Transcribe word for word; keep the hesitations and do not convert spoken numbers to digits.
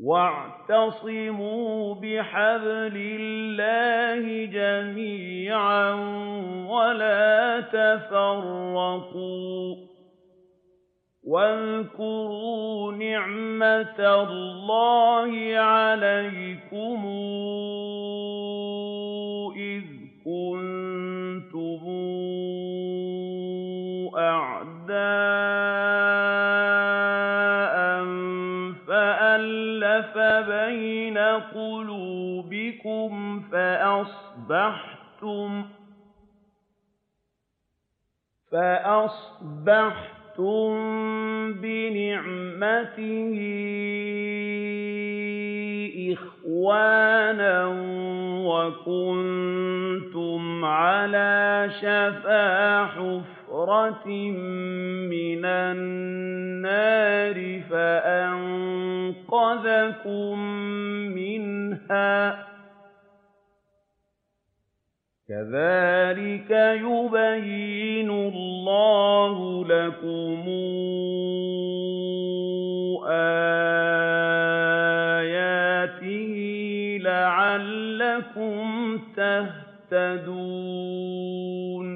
وَاعْتَصِمُوا بِحَبْلِ اللَّهِ جَمِيعًا وَلَا تَفَرَّقُوا ۚ وَاذْكُرُوا نِعْمَةَ اللَّهِ عَلَيْكُمْ إِذْ كُنتُمْ أَعْدَاءً فَأَلَّفَ بَيْنَ قُلُوبِكُمْ فَأَصْبَحْتُم فَأَصْبَحْتُم بِنِعْمَتِهِ إِخْوَانًا وَكُنتُمْ عَلَىٰ شَفَا حُفْرَةٍ مِّنَ النَّارِ فَأَنقَذَكُم مِّنْهَا ۗ كَذَٰلِكَ يُبَيِّنُ اللَّهُ لَكُمْ آيَاتِهِ لَعَلَّكُمْ تَهْتَدُونَ